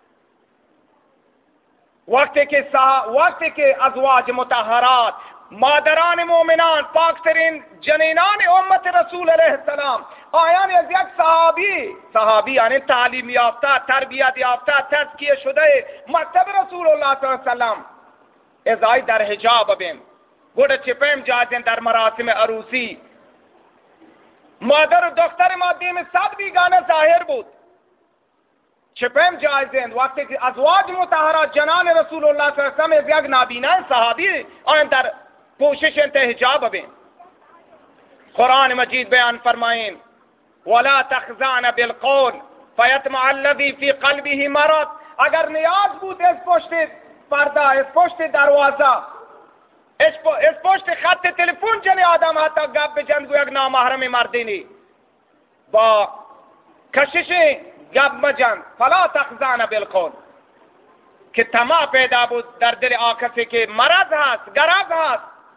وقت کے ازواج مطہرات مادران مومنان پاک ترین جنینان امت رسول علیہ السلام آیان از یک صحابی یعنی تعلیم یافتہ تربیت یافتہ تزکیہ شدہ مکتب رسول اللہ صلی اللہ علیہ وسلم ازائی در حجاب بین گوڑا چپیم جائزیں در مراسم عروسی مادر و دختر مادی میں سب بھی گانا ظاہر بود چھپیم جائزیں وقت کہ ازواج مطہرات جنان رسول اللہ صلی اللہ علیہ وسلم یک نابینا صحابی آئین در کوشش انتے حجاب بین. قرآن مجید بیان فرمائیں وَلَا تَخْزَعْنَ بِالْقَوْلِ فَيَطْمَعَ الَّذِي فِي قَلْبِهِ مَرَضٌ. اگر نیاز بود اس پشت پردہ اس پشت دروازہ اس پشت خط تلیفون جن آدم حتی گب بجند گو یک نامحرم مردینی با کششیں گب مجن فلا تخزان بالقول کہ تما پیدا بود در دل آکسی کے مرض هست گرز هست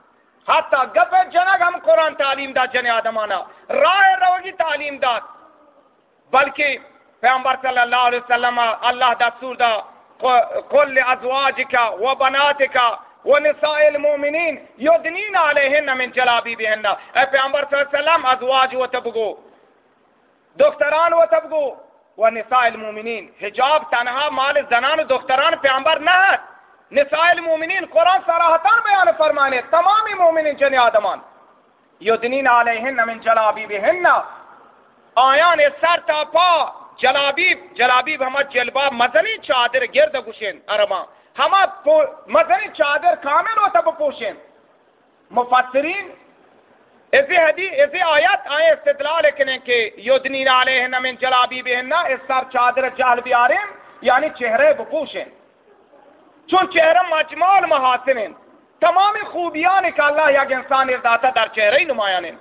حتی گپ جنگ ہم قرآن تعلیم دا جن آدمانا راہ روگی تعلیم دا، بلکہ پیغمبر صلی اللہ علیہ وسلم اللہ دستور دا قل ازواجکا و بناتکا و نساء المؤمنین یدنین علیہن من جلابیبہن، اے پیغمبر صلی اللہ علیہ وسلم ازواج و تبگو، دختران و تبگو و نساء المؤمنین، حجاب تنہا مال زنان و دختران پیغمبر نہ ہے، نساء المؤمنین قرآن صراحتاً بیان فرمانے تمامی مومنین جن آدمان یدنین علیہن من جلابیبہن، آیان سر تا پا جلابیب ہما جلباب مزنی چادر گرد گوشین عرباں ہما مزنی چادر کامل ہوتا بپوشین. مفسرین اسی آیت آئے استدلال کریں کہ یدنین علیہن من جلابیبہن، اس سر چادر جہل بیارین یعنی چہرے بپوشین، چون چہرہ مجمال محاسن ہیں، تمامی خوبیان کا اللہ یک انسان ارادتا در چہرے نمایاں ہیں.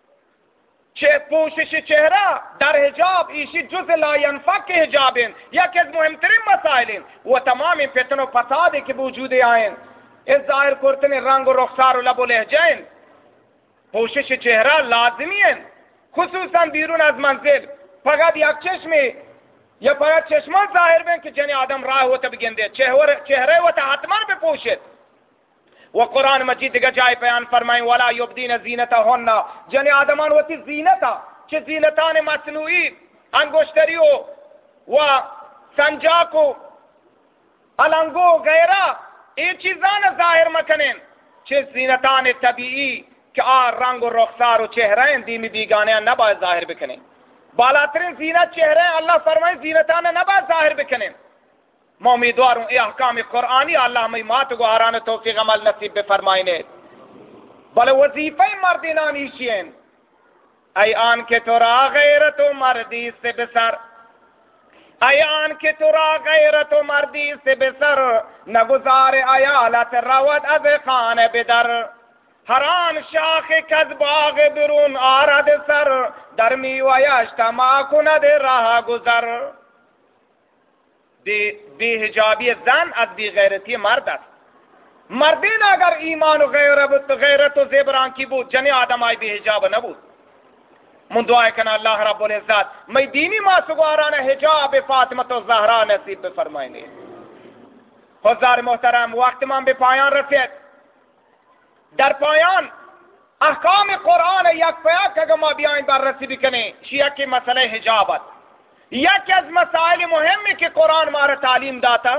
پوشش چہرہ در حجاب ایشی جز لا ینفق کے حجاب ہیں، یا کہ مہمترین مسائل ہیں، وہ تمام فتن و فساد کے وجود آئیں، اس ظاہر کرتن رنگ و رخسار و لب و لہجین. پوشش چہرہ لازمی ہیں، خصوصاً بیرون از منزل، فقط یک چشمی یا فقط چشمان ظاہر بین کہ جن آدم راہ ہوتا بگندے، چہرے ہوتا حتمان پہ پوشت. وہ قرآن مجید دیگر جائے بیان فرمائیں وَلَا يُبْدِينَ زِينَتَهُنَّ، جن آدمان ہوتی زینتا چھ زینتان مصنوعی انگوشتریو و سنجاکو الانگو غیرہ یہ چیزان ظاہر مکنین، چھ زینتان طبیعی کہ رنگ و رخسار و چہریں دیمی بیگانے نبا ظاہر بکنیں. بالاترین زینت چہرے اللہ فرمائے زینتان نبا ظاہر بکنیں. میں امیدوار ہوں اے احکام قرآنی اللہ ہمیں مات گواران توفیق عمل نصیب بفرمائنے. بلے وظیفہ مردینان ایشین ای آن کے تورا غیرت و مردی سے بسر، ای آن کے تورا غیرت و مردی سے بسر، نگزار ایالت روت از خان بدر، ہران شاخ کز باغ برون آرد سر، درمی و یشتما کند راہ گزر. بی حجابی زن از بی غیرتی مرد است. مردین اگر ایمان و غیرت و زیبران کی بود جن آدم آئی بی حجاب نبود. من دعائے کنا اللہ رب العزت میں دینی ما سگواران حجاب فاطمت و زہرا نصیب بفرمائیں گے. حضار محترم وقت من به پایان رسید. در پایان احکام قرآن یک پیاک اگر ما بیائیں بررسی بکنیں شیعہ کی مسئلہ حجابت، یک از مسائل مهمی که قرآن ما را تعلیم داتا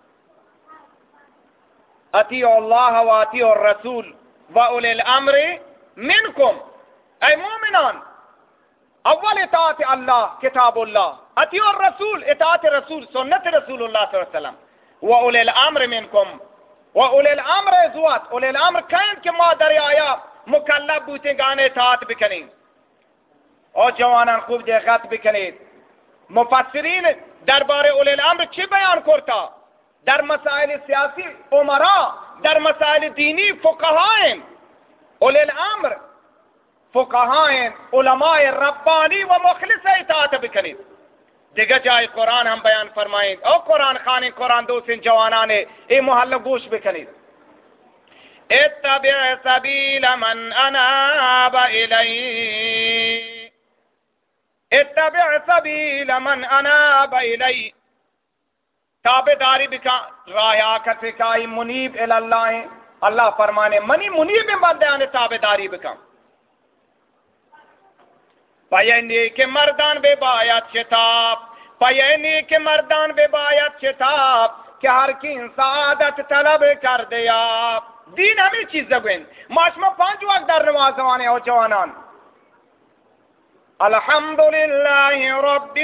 اطیعوا الله و اطیعوا الرسول و اولی الامر منکم. ای مومنان اول اطاعت اللہ کتاب اللہ، اطیعوا الرسول اطاعت رسول سنت رسول اللہ صلی اللہ علیہ وسلم، و اولی الامر منکم، و اولی الامر ازوات اولی الامر کہیں کہ ما در آیا مکلب بوتیں گانے اطاعت بکنیں اور جوانان خوب دقت بکنید. مفسرین درباره اولی الامر چی بیان کرتا؟ در مسائل سیاسی عمرا، در مسائل دینی فقهاین. اولی الامر فقهاین، علماء ربانی و مخلص اطاعت بکنید. دیگر جای قرآن هم بیان فرمائید او قرآن خانین قرآن دوستین جوانان این محل گوش بکنید. اتبع سبیل من اناب الی، اتبع سبیل من اناب الی، تابعداری بکا راہ آکر فکائی منیب الاللہ. اللہ فرمانے منی منیب بندیان تابعداری بکا. پینی کے مردان بے بایت شتاب، پینی کے مردان بے بایت شتاب کہ ہر کی سعادت طلب کر دیا. دین ہمیں چیز دگوین معاشمہ 5 وقت در نمازوانے اور جوانان. الحمدللہ رب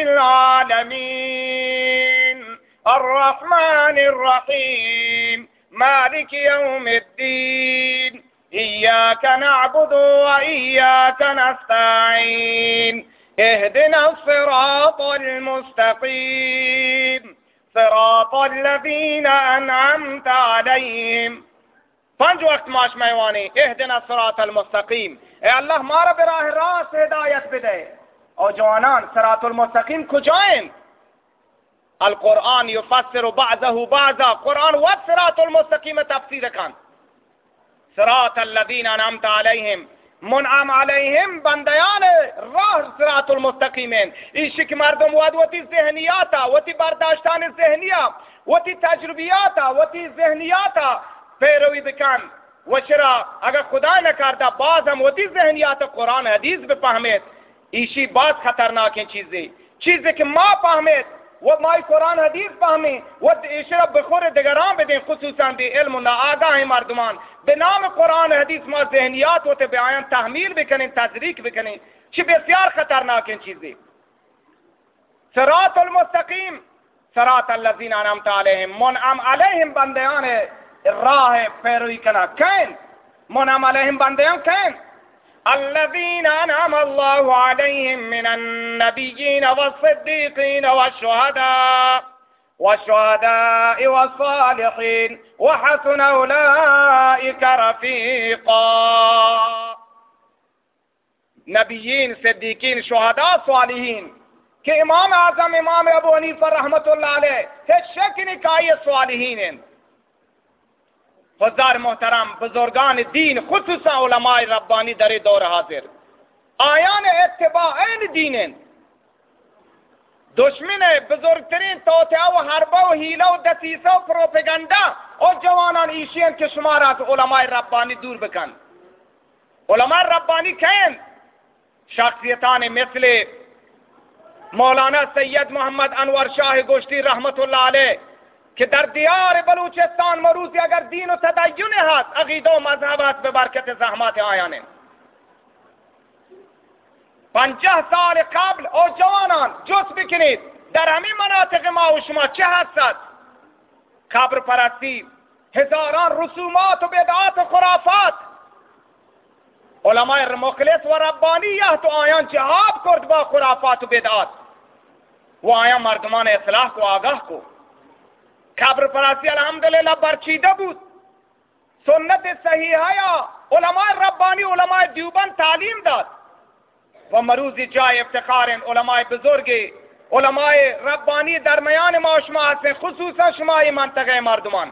العالمین الرحمن الرحیم مالک یوم الدین ایاک نعبد و ایاک نستعین اهدنا الصراط المستقیم صراط الذین انعمت علیہم. 5 وقت معاش میوانی اهدنا الصراط المستقیم، اے اللہ ہمارا براہ راست ہدایت بدے. اور جوانان صراط المستقیم کجائیں؟ القرآن یفسر بعضه بعضا، قرآن و صراط المستقیم تفسیر کن. صراط الذین انعمت علیہم، منعم علیہم بندیان راہ صراط المستقیمین. ایشی کہ مردم وتی ذہنیاتا، وتی برداشتان ذہنیہ، وتی تجربیاتا، وتی ذہنیاتا پیروی بکن. وشرا اگر خدا نہ کرتا بعض ہم وتی ذہنیات قرآن حدیث بفہمیت، ایشی بات خطرناک ہیں چیزیں کہ ما فہمیت وہ مائی قرآن حدیث فہمی وہ اشرب بخور دگران بدیں، خصوصاً دی علم نا آگاہ مردمان بنام قرآن حدیث ما ذہنیات ہوتے بیان تحمیل بکنیں، تذریق بکنیں، چی بسیار خطرناک ہیں چیزیں. صراط المستقیم، صراط الذین انعمت علیہم، منعم علیہم بندیان راہ پیروی کنا. کین منعم علیہم بندیان کین؟ الذين أنعم الله عليهم من النبيين والصديقين والشهداء والصالحين وحسن أولئك رفيقا. نبیین، صدیقین، شہداء، صالحین کہ امام اعظم امام ابو حنیفہ رحمت اللہ علیہ ہے شک نہیں کہ یہ صالحین ہیں. حضار محترم، بزرگان دین خصوصا علماء ربانی در دور حاضر آیان اتباع این دین ہیں. دشمن بزرگترین توطئہ و حربہ و حیلہ و دسیسہ و پروپیگنڈا اور جوانان ایشین کے شمارات علماء ربانی دور بکن. علماء ربانی کہیں شخصیتان مثل مولانا سید محمد انور شاہ گوشتی رحمت اللہ علیہ کہ در دیار بلوچستان مروزی اگر دین و تدین ہاتھ عقید و مذہبات ببرکت زحمات آیانے 50 سال قبل او جوانان جس بکنید در ہمیں مناطق ما و شما چه هستد؟ قبر پرستی، ہزاران رسومات و بدعات و خرافات. علماء مخلص و ربانیہ تو آیان جہاد کرد با خرافات و بدعات، وہ آیان مردمان اصلاح کو آگاہ کو. قبر پرستی الحمدللہ برچیدہ بود. سنت صحیحہ یا علماء ربانی علماء دیوبند تعلیم داد و مروزی جائے افتخار علماء بزرگی علماء ربانی درمیان ما شما ہستیں، خصوصا شما منطقہ مردمان.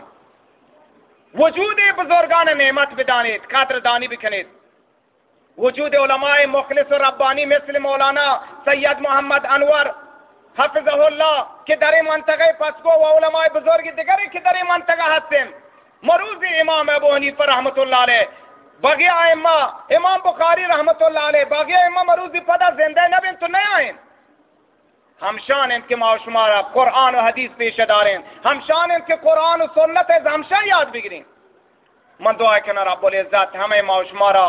وجود بزرگان نعمت بدانید، قدر دانی بکنید. وجود علماء مخلص و ربانی مثل مولانا سید محمد انور حفظہ اللہ کہ در منطقہ پسکو و علماء بزرگ دیگری کہ در منطقہ ہستیں. مروز امام ابو حنیفہ رحمت اللہ علیہ، باقی ائمہ امام بخاری رحمت اللہ علیہ، باقی ائمہ مروزی پدا زندہ نبین تو نہیں آئیں. ہم شان ہیں کہ ما شمارا قرآن و حدیث پیش داریں، ہم شان ہیں کہ قرآن و سنت ہمشہ یاد بگریں. من دعا کرنا رب العزت ہمیں ما شمارا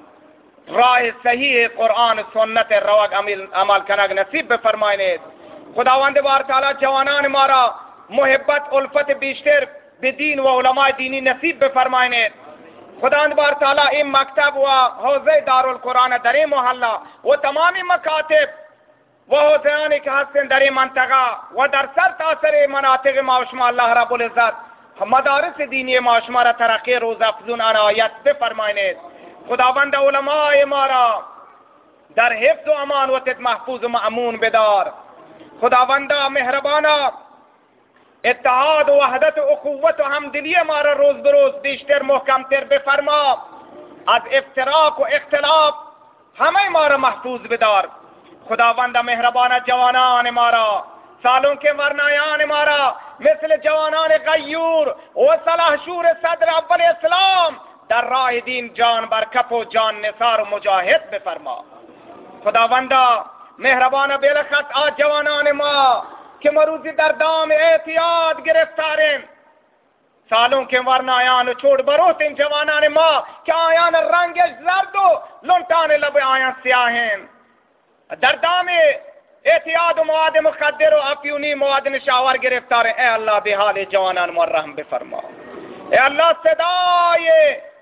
راہ صحیح قرآن سنت روگ عمل کنگ نصیب بفرمائیں. خداوند بار تعالی جوانان مارا محبت الفت بیشتر بدین و علماء دینی نصیب بفرمائیں. خداوند بار تعالی این مکتب و حوزہ دار القرآن در محلہ و تمامی مکاتب و حوزیان کے حسن در منطقہ و در سر تاثر مناطق معاشمہ اللہ رب العزت مدارس دینی معاشمہ را ترقی روز افزون عنایت بفرمائیں. خداوند علماء مارا در حفظ و امان و تد محفوظ و مأمون بدار. خداوندہ مہربانہ اتحاد و وحدت و اخوت و ہمدلی مارا روز بروز بیشتر محکم تر بفرما. از افتراق و اختلاف ہمیں مارا محفوظ بدار. خداوندہ مہربانہ جوانان مارا سالوں کے ورنایان مارا مثل جوانان غیور و صلاح شور صدر اول اسلام در راہ دین جان برکف و جان نثار و مجاہد بفرما. خداوندہ مہربانہ بلخص آج جوانان ما کہ مروزی در دام احتیاط گرفتاریں، سالوں کے ورنہ آیان چھوڑ بروت ان جوانان ما کہ آیان رنگ زرد و لنٹان لب آیان سیاہیں، در دام احتیاط و مواد مخدر و افیونی مواد نشاور گرفتاریں. اے اللہ بحال جوانان ما رحم بفرما. اے اللہ صدای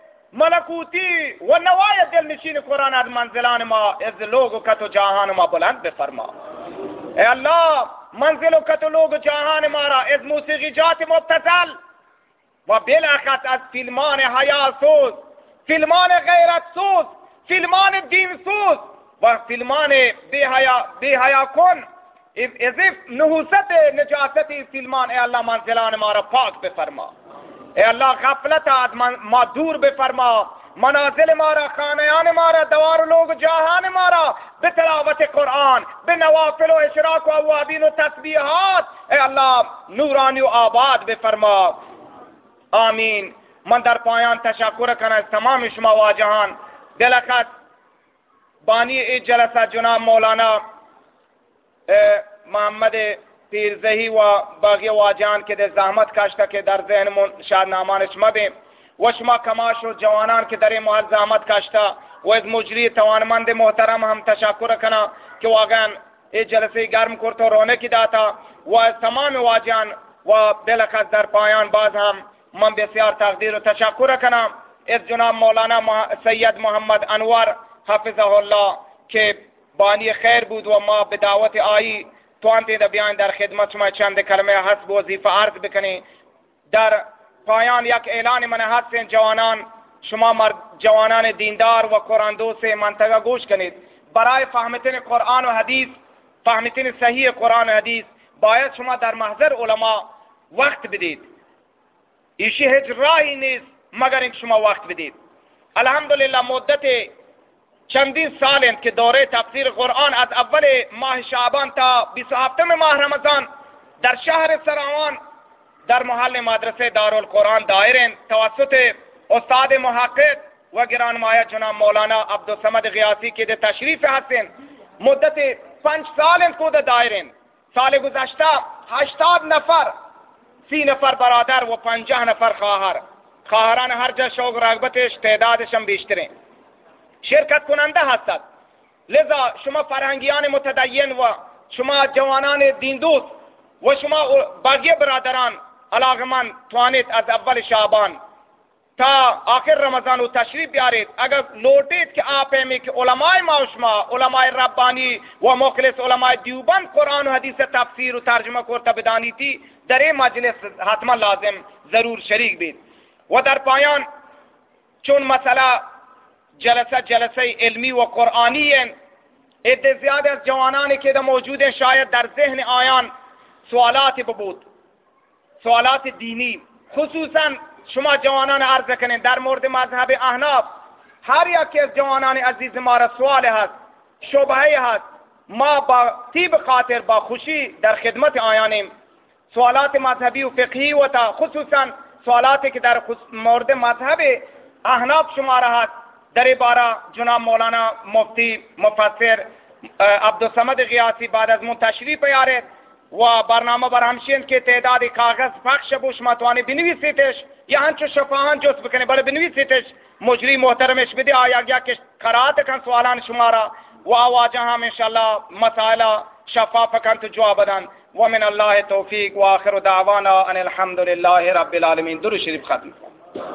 ملکوتی و نوای دل نشین قرآن از منزلان ما از لوگ کت و جہان ما بلند بفرما. اے اللہ منزل و کت و لوگ جہان مارا از موسیقی جات مبتزل و بلاخت از فیلمان حیا سوز، فیلمان غیرت سوز، فیلمان دین سوز و فیلمان بے حیا کن از نحوست نجاست فیلمان. اے اللہ منزلان مارا پاک بفرما. ای الله غفلت از ما دور بفرما، منازل ما را، خانیان ما را، دوار و لوگ جاهان ما را به تلاوت قرآن، به نوافل و اشراق و اوابین و تسبیحات ای الله نورانی و آباد بفرما. آمین. من در پایان تشکر کنم از تمام شما واجهان. دلخص بانی این جلسه جناب مولانا محمد پیرزهی و باقی واجهان که در زحمت کشته که در ذهنمون شادنامانش مبیم و شما کماش و جوانان که در این محل زحمت کشته و از مجری توانمند محترم هم تشکر کنم که واقعا این جلسه گرم کرد و رونقی داتا و از تمام واجهان و دلخص در پایان باز هم من بسیار تقدیر و تشکر کنم از جناب مولانا سید محمد انور حفظه الله که بانی خیر بود و ما به دعوت آیی توانید بیان در خدمت شما چند کلمه حسب وظیفه عرض بکنی. در پایان یک اعلان من هست جوانان، شما جوانان دیندار و قرآن دوست منطقه گوش کنید. برای فهمتن قرآن و حدیث، فهمتن صحیح قرآن و حدیث باید شما در محضر علما وقت بدید. ایشی هیچ راهی نیست مگر اینکه شما وقت بدید. الحمدلله مدت چندین سالند که دوره تفسیر قرآن از اول ماه شعبان تا 27 ماه رمضان در شهر سراوان در محل مدرسه دارالقرآن دایرند توسط استاد محقق و گرانمایه جناب مولانا عبدالصمد غیاثی که در تشریف هستند. مدت 5 سالند که دایرند. سال گذشته 80 نفر، 30 نفر برادر و 50 نفر خواهر. خواهران هر جا شوق رغبتش تعدادش هم بیشتره شرکت کننده هستند. لذا شما فرهنگیان متدین و شما جوانان دین دوست و شما باقی برادران علاقمند توانید از اول شعبان تا آخر رمضان و تشریف بیارید. اگر لوٹید که آپیمی که علماء ما و شما علماء ربانی و مخلص علماء دیوبند قرآن و حدیث تفسیر و ترجمه کرده بدانیتی در این مجلس حتما لازم ضرور شریک بید. و در پایان چون مسئله جلسه علمی و قرآنی است، عده زیاد از جوانانی که موجود شاید در ذهن آیان سوالات بود، سوالات دینی، خصوصا شما جوانان عرض کنید در مورد مذهب احناف. هر یکی از جوانان عزیز ما را سوال هست، شبهه هست، ما با طیب خاطر با خوشی در خدمت آیانیم. سوالات مذهبی و فقهی و تا خصوصا سوالاتی که در مورد مذهب احناف شماره هست در باره جناب مولانا مفتی مفسر عبدالصمد غیاثی بعد از من تشریف بیارید و برنامه برهمشین که تعداد کاغذ پخش بوش متوانی بنویسیدش یا هنچو شفاهان جوست بکنی بله بنویسیدش مجری محترمش بدی آیا که قرائت کن سوالان شما را و آواجه هم انشاءالله مسائل شفاف کن تو جواب بدن. و من الله توفیق و آخر دعوانا ان الحمد لله رب العالمین. درود شریف ختم.